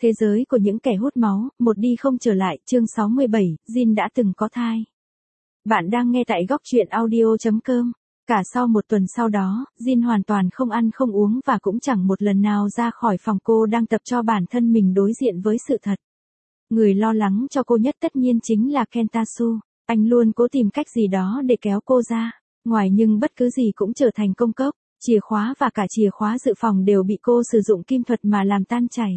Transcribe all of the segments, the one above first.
Thế giới của những kẻ hút máu, một đi không trở lại, chương 67, Jin đã từng có thai. Bạn đang nghe tại góc truyện audio.com. Cả sau một tuần sau đó, Jin hoàn toàn không ăn không uống và cũng chẳng một lần nào ra khỏi phòng. Cô đang tập cho bản thân mình đối diện với sự thật. Người lo lắng cho cô nhất tất nhiên chính là Kentasu. Anh luôn cố tìm cách gì đó để kéo cô ra. Ngoài nhưng bất cứ gì cũng trở thành công cốc. Chìa khóa và cả chìa khóa dự phòng đều bị cô sử dụng kim thuật mà làm tan chảy.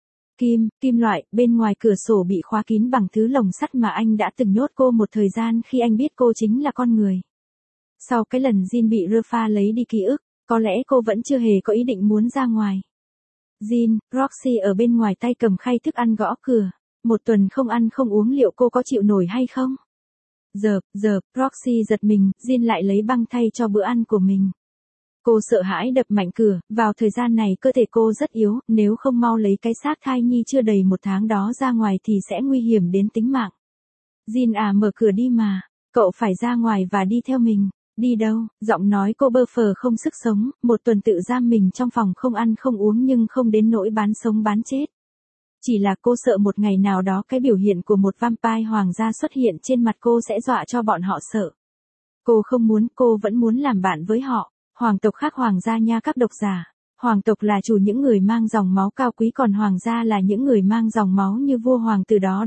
Kim loại, bên ngoài cửa sổ bị khóa kín bằng thứ lồng sắt mà anh đã từng nhốt cô một thời gian khi anh biết cô chính là con người. Sau cái lần Jin bị Rafa lấy đi ký ức, có lẽ cô vẫn chưa hề có ý định muốn ra ngoài. Jin, Roxy ở bên ngoài tay cầm khay thức ăn gõ cửa. Một tuần không ăn không uống liệu cô có chịu nổi hay không? Giờ, Roxy giật mình, Jin lại lấy băng thay cho bữa ăn của mình. Cô sợ hãi đập mạnh cửa, vào thời gian này cơ thể cô rất yếu, nếu không mau lấy cái xác thai nhi chưa đầy 1 tháng đó ra ngoài thì sẽ nguy hiểm đến tính mạng. Jin à, mở cửa đi mà, cậu phải ra ngoài và đi theo mình. Đi đâu? Giọng nói cô bơ phờ không sức sống, một tuần tự giam mình trong phòng không ăn không uống nhưng không đến nỗi bán sống bán chết. Chỉ là cô sợ một ngày nào đó cái biểu hiện của một vampire hoàng gia xuất hiện trên mặt cô sẽ dọa cho bọn họ sợ. Cô không muốn, cô vẫn muốn làm bạn với họ. Hoàng tộc khác hoàng gia nha các độc giả. Hoàng tộc là chủ những người mang dòng máu cao quý, còn hoàng gia là những người mang dòng máu như vua hoàng tử đó.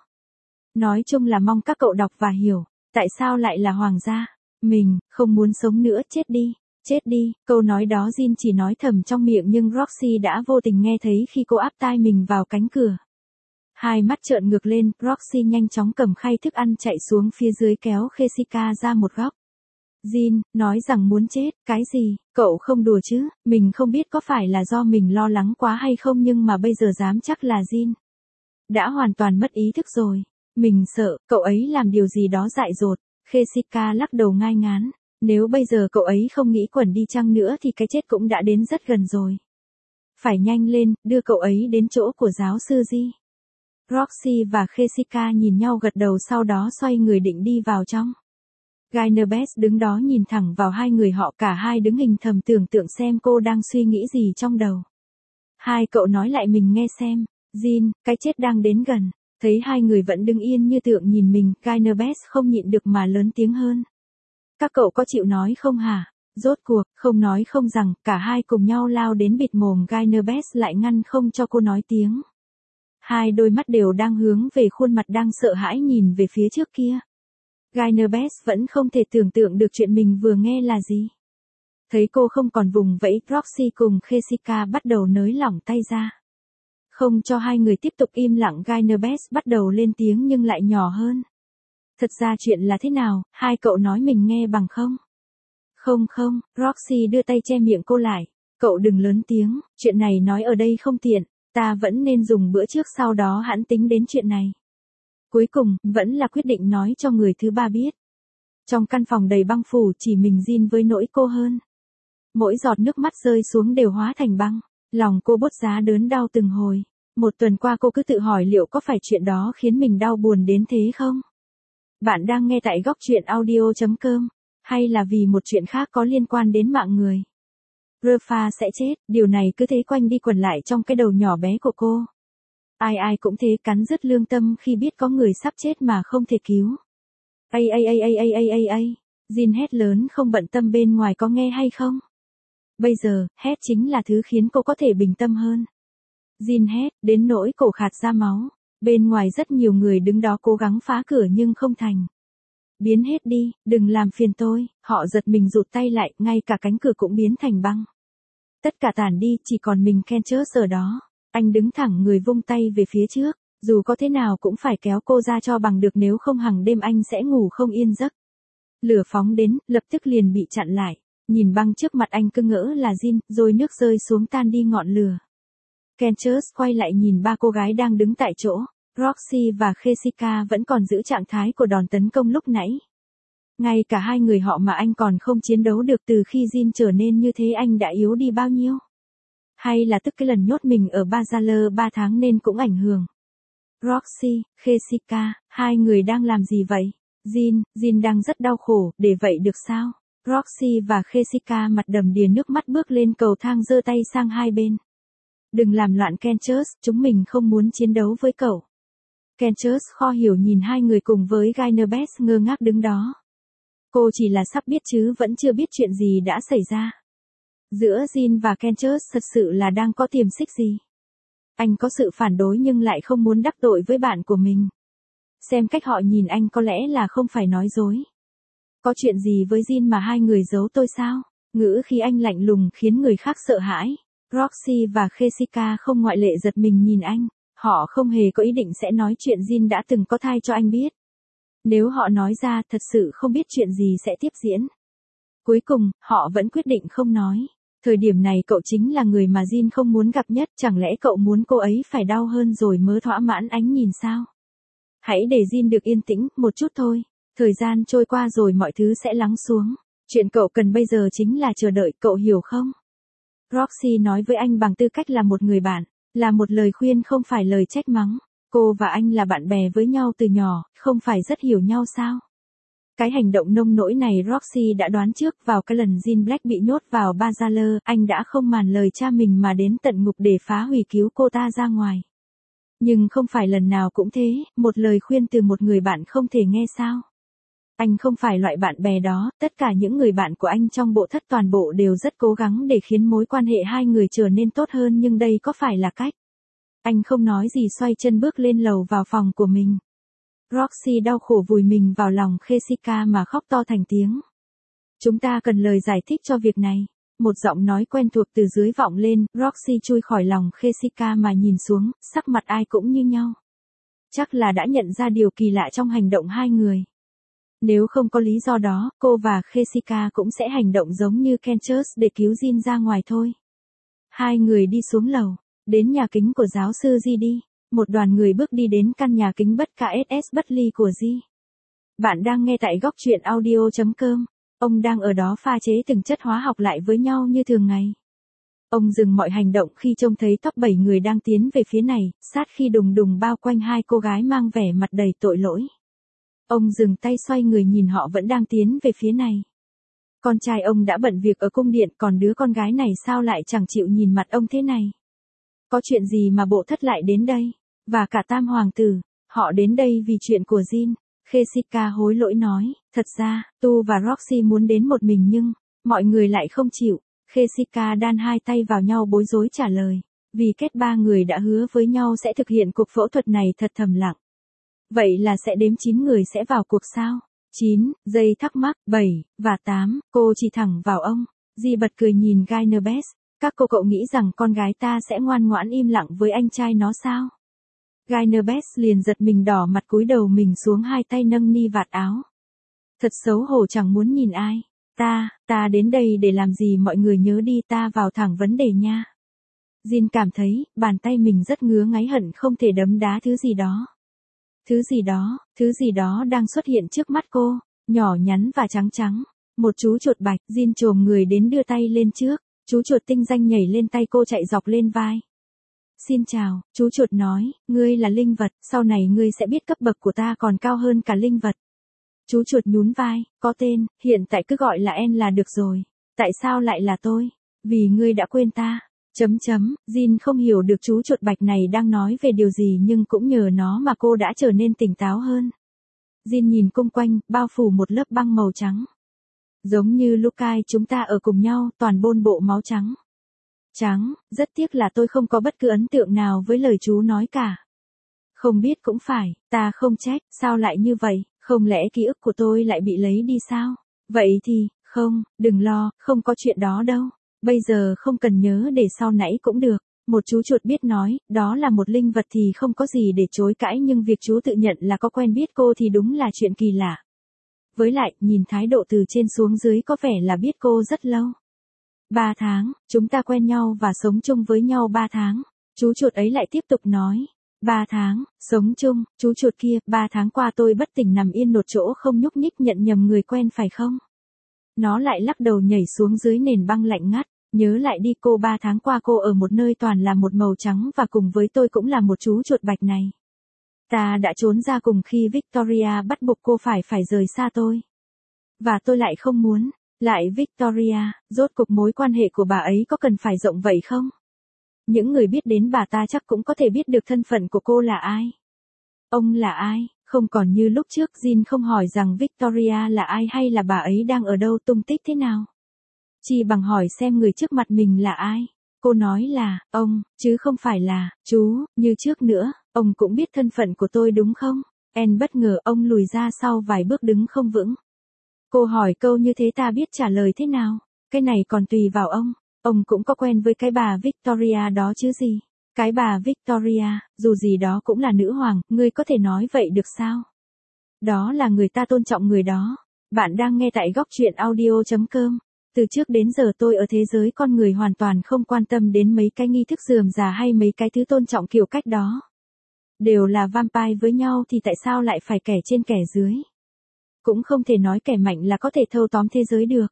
Nói chung là mong các cậu đọc và hiểu. Tại sao lại là hoàng gia? Mình, không muốn sống nữa, chết đi. Câu nói đó Jin chỉ nói thầm trong miệng nhưng Roxy đã vô tình nghe thấy khi cô áp tai mình vào cánh cửa. Hai mắt trợn ngược lên, Roxy nhanh chóng cầm khay thức ăn chạy xuống phía dưới kéo Jessica ra một góc. Jin, nói rằng muốn chết, cái gì, cậu không đùa chứ, mình không biết có phải là do mình lo lắng quá hay không nhưng mà bây giờ dám chắc là Jin đã hoàn toàn mất ý thức rồi. Mình sợ, cậu ấy làm điều gì đó dại dột. Jessica lắc đầu ngai ngán, nếu bây giờ cậu ấy không nghĩ quẩn đi chăng nữa thì cái chết cũng đã đến rất gần rồi. Phải nhanh lên, đưa cậu ấy đến chỗ của giáo sư Ji. Roxy và Jessica nhìn nhau gật đầu sau đó xoay người định đi vào trong. Guinevere đứng đó nhìn thẳng vào hai người họ, cả hai đứng hình thầm tưởng tượng xem cô đang suy nghĩ gì trong đầu. Hai cậu nói lại mình nghe xem. Jin, cái chết đang đến gần. Thấy hai người vẫn đứng yên như tượng nhìn mình, Guinevere không nhịn được mà lớn tiếng hơn. Các cậu có chịu nói không hả? Rốt cuộc, không nói không rằng, cả hai cùng nhau lao đến bịt mồm Guinevere lại ngăn không cho cô nói tiếng. Hai đôi mắt đều đang hướng về khuôn mặt đang sợ hãi nhìn về phía trước kia. Guinevere vẫn không thể tưởng tượng được chuyện mình vừa nghe là gì. Thấy cô không còn vùng vẫy, Roxy cùng Jessica bắt đầu nới lỏng tay ra. Không cho hai người tiếp tục im lặng, Guinevere bắt đầu lên tiếng nhưng lại nhỏ hơn. Thật ra chuyện là thế nào, hai cậu nói mình nghe bằng không? Không, Roxy đưa tay che miệng cô lại. Cậu đừng lớn tiếng, chuyện này nói ở đây không tiện, ta vẫn nên dùng bữa trước sau đó hẵng tính đến chuyện này. Cuối cùng, vẫn là quyết định nói cho người thứ ba biết. Trong căn phòng đầy băng phủ chỉ mình Jin với nỗi cô hơn. Mỗi giọt nước mắt rơi xuống đều hóa thành băng. Lòng cô bốt giá đớn đau từng hồi. Một tuần qua cô cứ tự hỏi liệu có phải chuyện đó khiến mình đau buồn đến thế không? Bạn đang nghe tại góc truyện audio.com. Hay là vì một chuyện khác có liên quan đến mạng người? Rafa sẽ chết, điều này cứ thế quanh đi quẩn lại trong cái đầu nhỏ bé của cô. Ai cũng thế, cắn rứt lương tâm khi biết có người sắp chết mà không thể cứu. Jin hét lớn không bận tâm bên ngoài có nghe hay không. Bây giờ, hét chính là thứ khiến cô có thể bình tâm hơn. Jin hét, đến nỗi cổ khạt ra máu. Bên ngoài rất nhiều người đứng đó cố gắng phá cửa nhưng không thành. Biến hết đi, đừng làm phiền tôi. Họ giật mình rụt tay lại, ngay cả cánh cửa cũng biến thành băng. Tất cả tản đi, chỉ còn mình Kenchus ở đó. Anh đứng thẳng người vung tay về phía trước, dù có thế nào cũng phải kéo cô ra cho bằng được nếu không hàng đêm anh sẽ ngủ không yên giấc. Lửa phóng đến, lập tức liền bị chặn lại. Nhìn băng trước mặt anh cứ ngỡ là Jin, rồi nước rơi xuống tan đi ngọn lửa. Kenchus quay lại nhìn ba cô gái đang đứng tại chỗ. Roxy và Jessica vẫn còn giữ trạng thái của đòn tấn công lúc nãy. Ngay cả hai người họ mà anh còn không chiến đấu được từ khi Jin trở nên như thế, anh đã yếu đi bao nhiêu? Hay là tức cái lần nhốt mình ở Bazar 3 tháng nên cũng ảnh hưởng? Roxy, Jessica, hai người đang làm gì vậy? Jin đang rất đau khổ, để vậy được sao? Roxy và Jessica mặt đầm đìa nước mắt bước lên cầu thang giơ tay sang hai bên. Đừng làm loạn Kentus, chúng mình không muốn chiến đấu với cậu. Kentus khó hiểu nhìn hai người cùng với Guinevere ngơ ngác đứng đó. Cô chỉ là sắp biết chứ vẫn chưa biết chuyện gì đã xảy ra. Giữa Jin và Kentus thật sự là đang có tiềm xích gì. Anh có sự phản đối nhưng lại không muốn đắc tội với bạn của mình. Xem cách họ nhìn anh có lẽ là không phải nói dối. Có chuyện gì với Jin mà hai người giấu tôi sao? Ngữ khí anh lạnh lùng khiến người khác sợ hãi. Roxy và Jessica không ngoại lệ giật mình nhìn anh. Họ không hề có ý định sẽ nói chuyện Jin đã từng có thai cho anh biết. Nếu họ nói ra thật sự không biết chuyện gì sẽ tiếp diễn. Cuối cùng, họ vẫn quyết định không nói. Thời điểm này cậu chính là người mà Jin không muốn gặp nhất, chẳng lẽ cậu muốn cô ấy phải đau hơn rồi mới thỏa mãn ánh nhìn sao? Hãy để Jin được yên tĩnh, một chút thôi. Thời gian trôi qua rồi mọi thứ sẽ lắng xuống. Chuyện cậu cần bây giờ chính là chờ đợi, cậu hiểu không? Roxy nói với anh bằng tư cách là một người bạn, là một lời khuyên không phải lời trách mắng. Cô và anh là bạn bè với nhau từ nhỏ, không phải rất hiểu nhau sao? Cái hành động nông nỗi này Roxy đã đoán trước vào cái lần Jin Black bị nhốt vào Bazaar, anh đã không màn lời cha mình mà đến tận ngục để phá hủy cứu cô ta ra ngoài. Nhưng không phải lần nào cũng thế, một lời khuyên từ một người bạn không thể nghe sao? Anh không phải loại bạn bè đó, tất cả những người bạn của anh trong bộ thất toàn bộ đều rất cố gắng để khiến mối quan hệ hai người trở nên tốt hơn nhưng đây có phải là cách? Anh không nói gì xoay chân bước lên lầu vào phòng của mình. Roxy đau khổ vùi mình vào lòng Jessica mà khóc to thành tiếng. Chúng ta cần lời giải thích cho việc này. Một giọng nói quen thuộc từ dưới vọng lên, Roxy chui khỏi lòng Jessica mà nhìn xuống, sắc mặt ai cũng như nhau. Chắc là đã nhận ra điều kỳ lạ trong hành động hai người. Nếu không có lý do đó, cô và Jessica cũng sẽ hành động giống như Kentus để cứu Jin ra ngoài thôi. Hai người đi xuống lầu, đến nhà kính của giáo sư G đi. Một đoàn người bước đi đến căn nhà kính bất KSS bất ly của G. Bạn đang nghe tại góc truyện audio.com. Ông đang ở đó pha chế từng chất hóa học lại với nhau như thường ngày. Ông dừng mọi hành động khi trông thấy top 7 người đang tiến về phía này, sát khi đùng đùng bao quanh hai cô gái mang vẻ mặt đầy tội lỗi. Ông dừng tay xoay người nhìn họ vẫn đang tiến về phía này. Con trai ông đã bận việc ở cung điện, còn đứa con gái này sao lại chẳng chịu nhìn mặt ông thế này? Có chuyện gì mà bộ thất lại đến đây? Và cả tam hoàng tử, họ đến đây vì chuyện của Jin. Jessica hối lỗi nói, thật ra, Tu và Roxy muốn đến một mình nhưng, mọi người lại không chịu. Jessica đan hai tay vào nhau bối rối trả lời, vì kết ba người đã hứa với nhau sẽ thực hiện cuộc phẫu thuật này thật thầm lặng. Vậy là sẽ đếm 9 người sẽ vào cuộc sao? 9, giây thắc mắc, 7, và 8, cô chỉ thẳng vào ông. Di bật cười nhìn Guinevere, các cô cậu nghĩ rằng con gái ta sẽ ngoan ngoãn im lặng với anh trai nó sao? Guinevere liền giật mình đỏ mặt cúi đầu mình xuống hai tay nâng ni vạt áo. Thật xấu hổ chẳng muốn nhìn ai. Ta đến đây để làm gì mọi người nhớ đi ta vào thẳng vấn đề nha. Jin cảm thấy, bàn tay mình rất ngứa ngáy hận không thể đấm đá thứ gì đó. Thứ gì đó đang xuất hiện trước mắt cô, nhỏ nhắn và trắng trắng. Một chú chuột bạch, Jin chồm người đến đưa tay lên trước, chú chuột tinh danh nhảy lên tay cô chạy dọc lên vai. Xin chào, chú chuột nói, ngươi là linh vật, sau này ngươi sẽ biết cấp bậc của ta còn cao hơn cả linh vật. Chú chuột nhún vai, có tên, hiện tại cứ gọi là En là được rồi. Tại sao lại là tôi? Vì ngươi đã quên ta. Jin không hiểu được chú chuột bạch này đang nói về điều gì nhưng cũng nhờ nó mà cô đã trở nên tỉnh táo hơn. Jin nhìn xung quanh, bao phủ một lớp băng màu trắng. Giống như lúc chúng ta ở cùng nhau, toàn bộ máu trắng. Rất tiếc là tôi không có bất cứ ấn tượng nào với lời chú nói cả. Không biết cũng phải, ta không trách, sao lại như vậy, không lẽ ký ức của tôi lại bị lấy đi sao? Vậy thì, không, đừng lo, không có chuyện đó đâu. Bây giờ không cần nhớ để sau nãy cũng được. Một chú chuột biết nói, đó là một linh vật thì không có gì để chối cãi nhưng việc chú tự nhận là có quen biết cô thì đúng là chuyện kỳ lạ. Với lại, nhìn thái độ từ trên xuống dưới có vẻ là biết cô rất lâu. 3 tháng, chúng ta quen nhau và sống chung với nhau 3 tháng. Chú chuột ấy lại tiếp tục nói. 3 tháng, sống chung, chú chuột kia, 3 tháng qua tôi bất tỉnh nằm yên một chỗ không nhúc nhích nhận nhầm người quen phải không? Nó lại lắc đầu nhảy xuống dưới nền băng lạnh ngắt. Nhớ lại đi cô 3 tháng qua cô ở một nơi toàn là một màu trắng và cùng với tôi cũng là một chú chuột bạch này. Ta đã trốn ra cùng khi Victoria bắt buộc cô phải rời xa tôi. Và tôi lại không muốn. Lại Victoria, rốt cuộc mối quan hệ của bà ấy có cần phải rộng vậy không? Những người biết đến bà ta chắc cũng có thể biết được thân phận của cô là ai. Ông là ai? Không còn như lúc trước Jin không hỏi rằng Victoria là ai hay là bà ấy đang ở đâu, tung tích thế nào. Chỉ bằng hỏi xem người trước mặt mình là ai. Cô nói là, ông, chứ không phải là, chú, như trước nữa, ông cũng biết thân phận của tôi đúng không? En bất ngờ ông lùi ra sau vài bước đứng không vững. Cô hỏi câu như thế ta biết trả lời thế nào? Cái này còn tùy vào ông cũng có quen với cái bà Victoria đó chứ gì? Cái bà Victoria, dù gì đó cũng là nữ hoàng, ngươi có thể nói vậy được sao? Đó là người ta tôn trọng người đó. Bạn đang nghe tại góc truyện audio.com. Từ trước đến giờ tôi ở thế giới con người hoàn toàn không quan tâm đến mấy cái nghi thức rườm rà hay mấy cái thứ tôn trọng kiểu cách đó. Đều là vampire với nhau thì tại sao lại phải kẻ trên kẻ dưới? Cũng không thể nói kẻ mạnh là có thể thâu tóm thế giới được.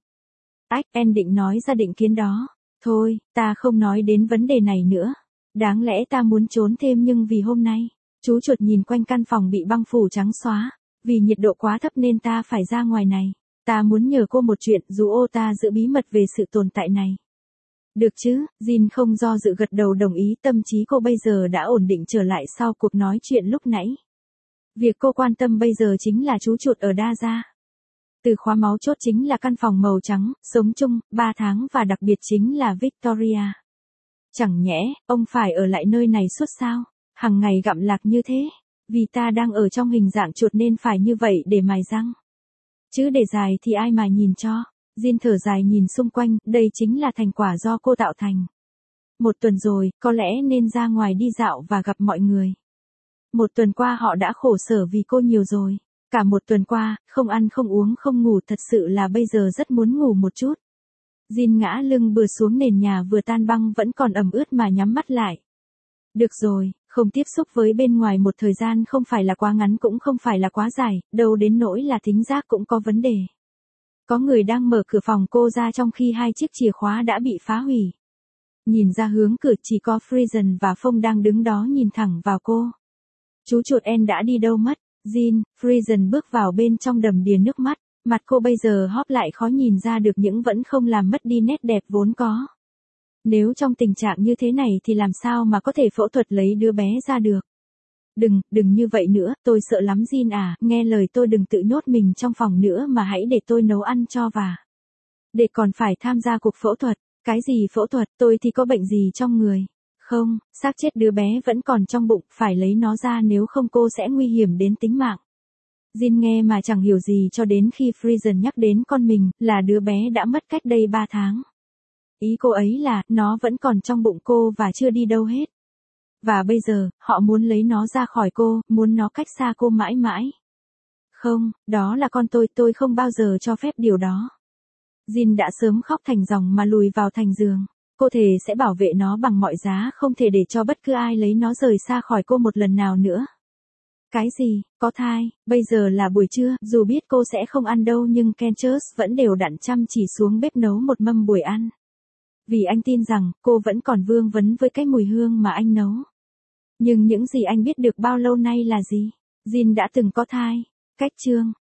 En định nói ra định kiến đó. Thôi, ta không nói đến vấn đề này nữa. Đáng lẽ ta muốn trốn thêm nhưng vì hôm nay, chú chuột nhìn quanh căn phòng bị băng phủ trắng xóa. Vì nhiệt độ quá thấp nên ta phải ra ngoài này. Ta muốn nhờ cô một chuyện dù ô ta giữ bí mật về sự tồn tại này. Được chứ, Jin không do dự gật đầu đồng ý, tâm trí cô bây giờ đã ổn định trở lại sau cuộc nói chuyện lúc nãy. Việc cô quan tâm bây giờ chính là chú chuột ở Đa Gia. Từ khóa máu chốt chính là căn phòng màu trắng, sống chung, 3 tháng và đặc biệt chính là Victoria. Chẳng nhẽ, ông phải ở lại nơi này suốt sao? Hằng ngày gặm lạc như thế. Vì ta đang ở trong hình dạng chuột nên phải như vậy để mài răng. Chứ để dài thì ai mà nhìn cho. Jin thở dài nhìn xung quanh, đây chính là thành quả do cô tạo thành. 1 tuần rồi, có lẽ nên ra ngoài đi dạo và gặp mọi người. 1 tuần qua họ đã khổ sở vì cô nhiều rồi. Cả 1 tuần qua, không ăn không uống không ngủ, thật sự là bây giờ rất muốn ngủ một chút. Jin ngã lưng bừa xuống nền nhà vừa tan băng vẫn còn ẩm ướt mà nhắm mắt lại. Được rồi, không tiếp xúc với bên ngoài một thời gian không phải là quá ngắn cũng không phải là quá dài, đâu đến nỗi là thính giác cũng có vấn đề. Có người đang mở cửa phòng cô ra trong khi 2 chiếc chìa khóa đã bị phá hủy. Nhìn ra hướng cửa chỉ có Friesen và Phong đang đứng đó nhìn thẳng vào cô. Chú chuột En đã đi đâu mất? Jin, Friesen bước vào bên trong đầm đìa nước mắt, mặt cô bây giờ hóp lại khó nhìn ra được những vẫn không làm mất đi nét đẹp vốn có. Nếu trong tình trạng như thế này thì làm sao mà có thể phẫu thuật lấy đứa bé ra được? Đừng như vậy nữa, tôi sợ lắm Jin à, nghe lời tôi đừng tự nhốt mình trong phòng nữa mà hãy để tôi nấu ăn cho và. Để còn phải tham gia cuộc phẫu thuật, cái gì phẫu thuật, tôi thì có bệnh gì trong người? Không, xác chết đứa bé vẫn còn trong bụng, phải lấy nó ra nếu không cô sẽ nguy hiểm đến tính mạng. Jin nghe mà chẳng hiểu gì cho đến khi Friesen nhắc đến con mình, là đứa bé đã mất cách đây 3 tháng. Ý cô ấy là, nó vẫn còn trong bụng cô và chưa đi đâu hết. Và bây giờ, họ muốn lấy nó ra khỏi cô, muốn nó cách xa cô mãi mãi. Không, đó là con tôi không bao giờ cho phép điều đó. Jin đã sớm khóc thành dòng mà lùi vào thành giường. Cô thề sẽ bảo vệ nó bằng mọi giá, không thể để cho bất cứ ai lấy nó rời xa khỏi cô một lần nào nữa. Cái gì, có thai, bây giờ là buổi trưa, dù biết cô sẽ không ăn đâu nhưng Kenchus vẫn đều đặn chăm chỉ xuống bếp nấu một mâm buổi ăn. Vì anh tin rằng, cô vẫn còn vương vấn với cái mùi hương mà anh nấu. Nhưng những gì anh biết được bao lâu nay là gì? Jin đã từng có thai. Cách chương.